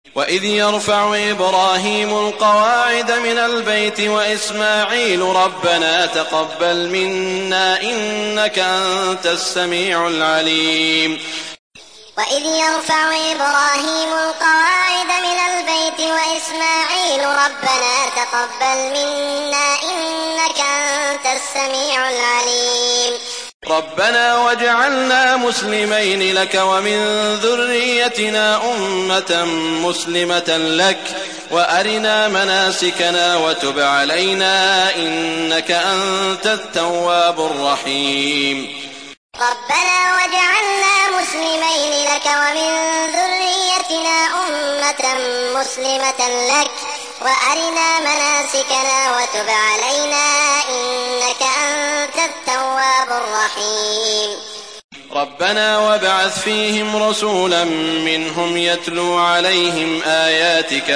وإذ يرفع إبراهيم القواعد من البيت وإسماعيل ربنا تقبل منا إنك أنت السميع العليم. وإذ يرفع إبراهيم القواعد من البيت وإسماعيل ربنا تقبل منا إنك أنت السميع العليم. ربنا واجعلنا مسلمين لك ومن ذريتنا أمة مسلمة لك وأرنا مناسكنا وتب علينا إنك أنت التواب الرحيم. ربنا واجعلنا مسلمين لك ومن ذريتنا أمة مسلمة لك وأرنا مناسكنا وتب علينا إنك أنت التواب الرحيم. ربنا وابعث فيهم رسولا منهم يتلو عليهم آياتك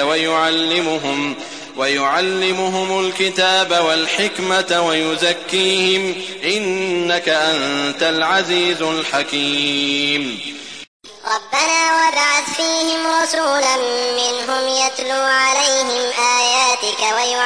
ويعلمهم الكتاب والحكمة ويزكيهم إنك أنت العزيز الحكيم. ربنا وابعث فيهم رسولا منهم يتلو عليهم آياتك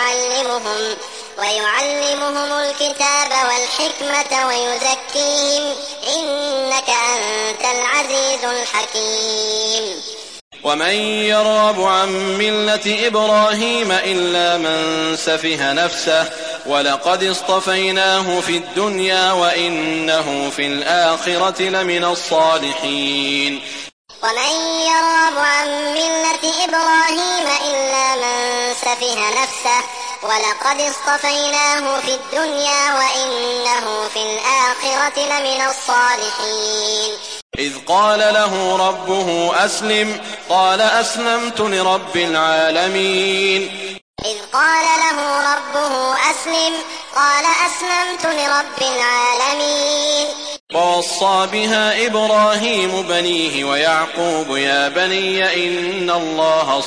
ويعلمهم الكتاب والحكمة ويزكيهم إنك أنت العزيز الحكيم. ومن يرغب عن ملة إبراهيم إلا من سفه نفسه ولقد اصطفيناه في الدنيا وإنه في الآخرة لمن الصالحين. ومن يرغب عن ملة إبراهيم إلا من سفه نفسه ولقد اصطفيناه في الدنيا وإنه في الآخرة لمن الصالحين. إذ قال له ربه أسلم قال أسلمت لرب العالمين. إذ قال له ربه أسلم قال أسلمت لرب العالمين. ووصى بها إبراهيم بنيه ويعقوب يا بني إن الله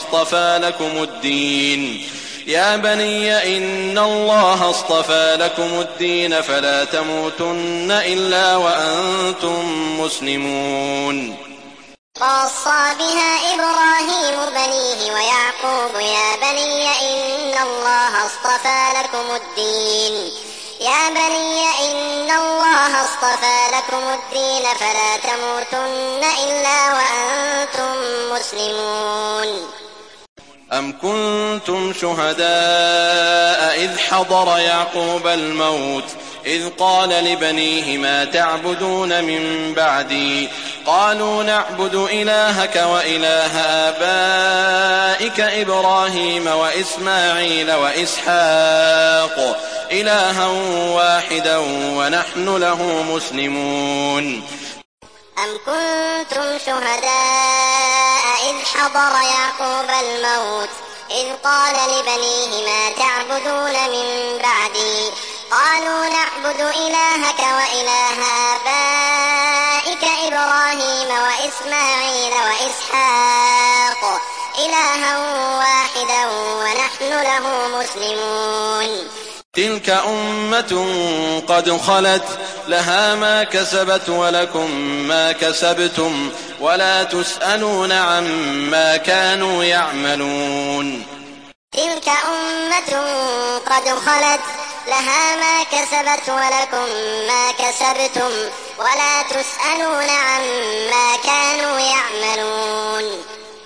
اصطفى لكم الدين فلا تموتن إلا وأنتم مسلمون. ووصى بها إبراهيم بنيه ويعقوب يا بني إن الله اصطفى لكم الدين فلا تموتن إلا وأنتم مسلمون. أم كنتم شهداء إذ حضر يعقوب الموت إذ قال لبنيه ما تعبدون من بعدي قالوا نعبد إلهك وإله آبائك إبراهيم وإسماعيل وإسحاق إلها واحدا ونحن له مسلمون. أم كنتم شهداء إذ حضر يعقوب الموت إذ قال لبنيه ما تعبدون من بعدي قالوا نعبد إلهك وإله آبائك إبراهيم وإسماعيل وإسحاق إلها واحدا ونحن له مسلمون. تلك أمة قد خلت لها ما كسبت ولكم ما كسبتم ولا تسألون عما كانوا يعملون. تلك أمة قد خلت لها ما كسبت ولكم ما كسبتم ولا تسألون عما كانوا يعملون.